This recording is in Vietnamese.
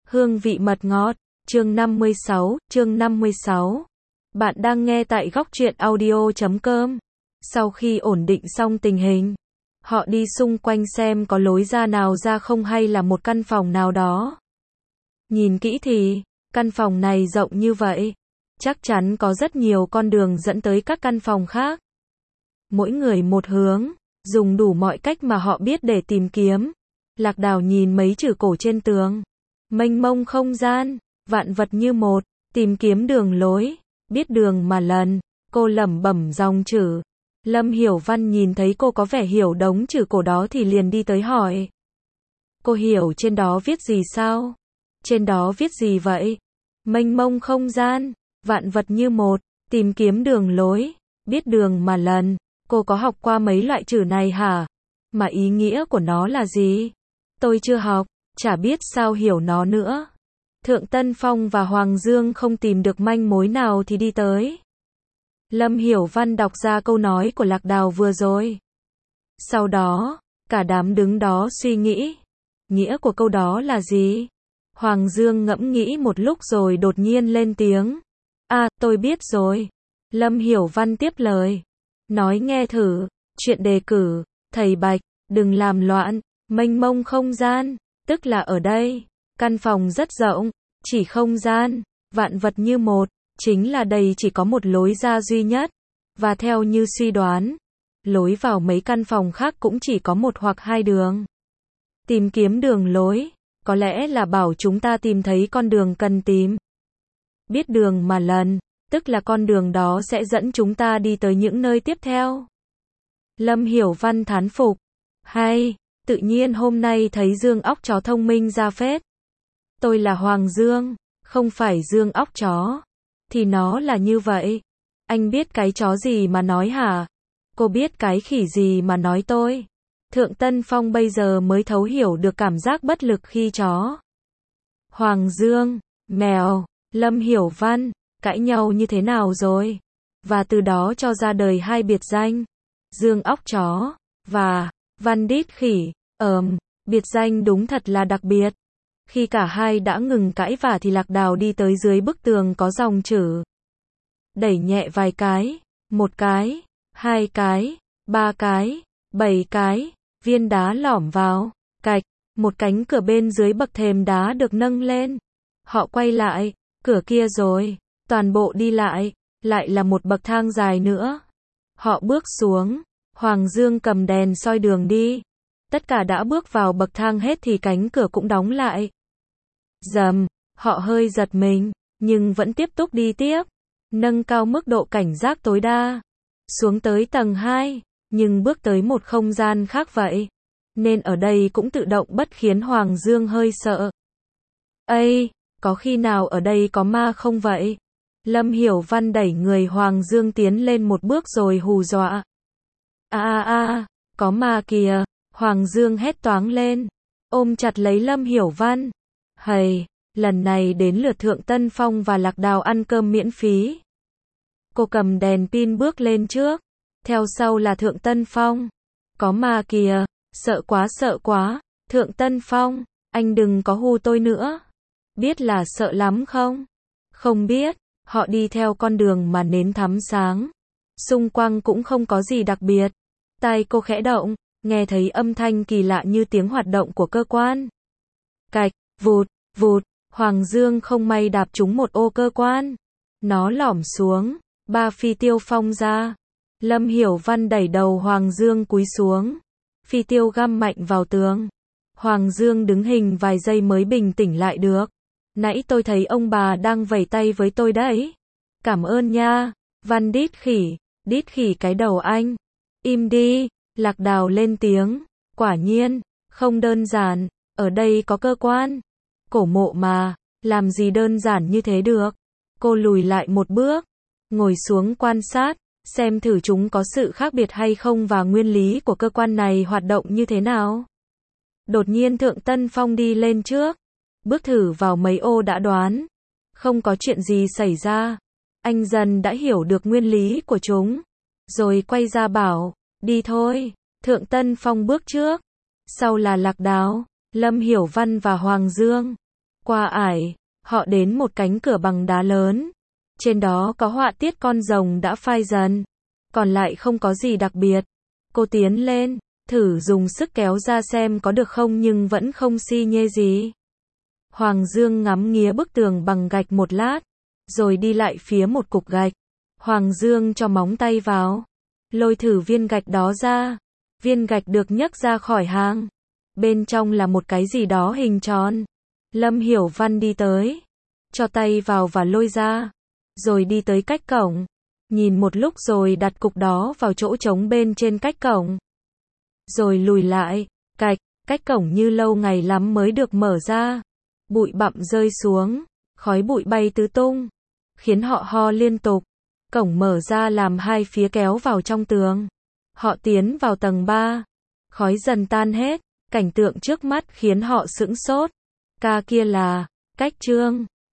Hương vị mật ngọt, chương 56. Bạn đang nghe tại góc truyện audio.com. Sau khi ổn định xong tình hình, họ đi xung quanh xem có lối ra nào ra không hay là một căn phòng nào đó. Nhìn kỹ thì, căn phòng này rộng như vậy, chắc chắn có rất nhiều con đường dẫn tới các căn phòng khác. Mỗi người một hướng, dùng đủ mọi cách mà họ biết để tìm kiếm. Lạc Đào nhìn mấy chữ cổ trên tường. Mênh mông không gian, vạn vật như một, tìm kiếm đường lối, biết đường mà lần, cô lẩm bẩm dòng chữ. Lâm Hiểu Văn nhìn thấy cô có vẻ hiểu đống chữ cổ đó thì liền đi tới hỏi. Cô hiểu trên đó viết gì sao? Trên đó viết gì vậy? Mênh mông không gian, vạn vật như một, tìm kiếm đường lối, biết đường mà lần. Cô có học qua mấy loại chữ này hả? Mà ý nghĩa của nó là gì? Tôi chưa học, chả biết sao hiểu nó nữa. Thượng Tân Phong và Hoàng Dương không tìm được manh mối nào thì đi tới. Lâm Hiểu Văn đọc ra câu nói của Lạc Đào vừa rồi. Sau đó, cả đám đứng đó suy nghĩ. Nghĩa của câu đó là gì? Hoàng Dương ngẫm nghĩ một lúc rồi đột nhiên lên tiếng. À, tôi biết rồi. Lâm Hiểu Văn tiếp lời. Nói nghe thử, chuyện đề cử, thầy Bạch, đừng làm loạn, mênh mông không gian, tức là ở đây, căn phòng rất rộng, chỉ không gian, vạn vật như một, chính là đây chỉ có một lối ra duy nhất, và theo như suy đoán, lối vào mấy căn phòng khác cũng chỉ có một hoặc hai đường. Tìm kiếm đường lối, có lẽ là bảo chúng ta tìm thấy con đường cần tìm. Biết đường mà lần, tức là con đường đó sẽ dẫn chúng ta đi tới những nơi tiếp theo. Lâm Hiểu Văn thán phục. Hay, tự nhiên hôm nay thấy Dương óc chó thông minh ra phết. Tôi là Hoàng Dương, không phải Dương óc chó. Thì nó là như vậy. Anh biết cái chó gì mà nói hả? Cô biết cái khỉ gì mà nói tôi? Thượng Tân Phong bây giờ mới thấu hiểu được cảm giác bất lực khi chó. Hoàng Dương, mèo, Lâm Hiểu Văn, cãi nhau như thế nào rồi? Và từ đó cho ra đời hai biệt danh. Dương óc chó, và Văn đít khỉ. Biệt danh đúng thật là đặc biệt. Khi cả hai đã ngừng cãi vả thì Lạc Đào đi tới dưới bức tường có dòng chữ. Đẩy nhẹ vài cái, một cái, hai cái, ba cái, bảy cái, viên đá lỏm vào, cạch, một cánh cửa bên dưới bậc thềm đá được nâng lên. Họ quay lại, cửa kia rồi, toàn bộ đi lại là một bậc thang dài nữa. Họ bước xuống, Hoàng Dương cầm đèn soi đường đi. Tất cả đã bước vào bậc thang hết thì cánh cửa cũng đóng lại. Rầm, họ hơi giật mình, nhưng vẫn tiếp tục đi tiếp. Nâng cao mức độ cảnh giác tối đa. Xuống tới tầng 2, nhưng bước tới một không gian khác vậy. Nên ở đây cũng tự động bất khiến Hoàng Dương hơi sợ. Ây, có khi nào ở đây có ma không vậy? Lâm Hiểu Văn đẩy người Hoàng Dương tiến lên một bước rồi hù dọa. Có ma kìa, Hoàng Dương hét toáng lên, ôm chặt lấy Lâm Hiểu Văn. Hầy, lần này đến lượt Thượng Tân Phong và Lạc Đào ăn cơm miễn phí. Cô cầm đèn pin bước lên trước, theo sau là Thượng Tân Phong. Có ma kìa, sợ quá, Thượng Tân Phong, anh đừng có hù tôi nữa. Biết là sợ lắm không? Không biết, họ đi theo con đường mà nến thắm sáng. Xung quanh cũng không có gì đặc biệt. Tai cô khẽ động, nghe thấy âm thanh kỳ lạ như tiếng hoạt động của cơ quan. Cạch, vụt, Hoàng Dương không may đạp trúng một ô cơ quan. Nó lỏm xuống, 3 phi tiêu phong ra. Lâm Hiểu Văn đẩy đầu Hoàng Dương cúi xuống. Phi tiêu găm mạnh vào tường. Hoàng Dương đứng hình vài giây mới bình tĩnh lại được. Nãy tôi thấy ông bà đang vẫy tay với tôi đấy. Cảm ơn nha, Văn đít khỉ cái đầu anh. Im đi, Lạc Đào lên tiếng. Quả nhiên, không đơn giản, ở đây có cơ quan. Cổ mộ mà, làm gì đơn giản như thế được. Cô lùi lại một bước, ngồi xuống quan sát, xem thử chúng có sự khác biệt hay không và nguyên lý của cơ quan này hoạt động như thế nào. Đột nhiên Thượng Tân Phong đi lên trước, bước thử vào mấy ô đã đoán. Không có chuyện gì xảy ra. Anh dần đã hiểu được nguyên lý của chúng. Rồi quay ra bảo, đi thôi. Thượng Tân Phong bước trước. Sau là Lạc Đào, Lâm Hiểu Văn và Hoàng Dương. Qua ải, họ đến một cánh cửa bằng đá lớn. Trên đó có họa tiết con rồng đã phai dần. Còn lại không có gì đặc biệt. Cô tiến lên, thử dùng sức kéo ra xem có được không nhưng vẫn không xi nhê gì. Hoàng Dương ngắm nghía bức tường bằng gạch một lát, rồi đi lại phía một cục gạch. Hoàng Dương cho móng tay vào, lôi thử viên gạch đó ra. Viên gạch được nhấc ra khỏi hang. Bên trong là một cái gì đó hình tròn. Lâm Hiểu Văn đi tới, cho tay vào và lôi ra, rồi đi tới cách cổng. Nhìn một lúc rồi đặt cục đó vào chỗ trống bên trên cách cổng. Rồi lùi lại, cách cổng như lâu ngày lắm mới được mở ra. Bụi bặm rơi xuống, khói bụi bay tứ tung, khiến họ ho liên tục. Cổng mở ra làm hai phía kéo vào trong tường. Họ tiến vào tầng 3. Khói dần tan hết, cảnh tượng trước mắt khiến họ sững sốt. Ca kia là Cách Trương.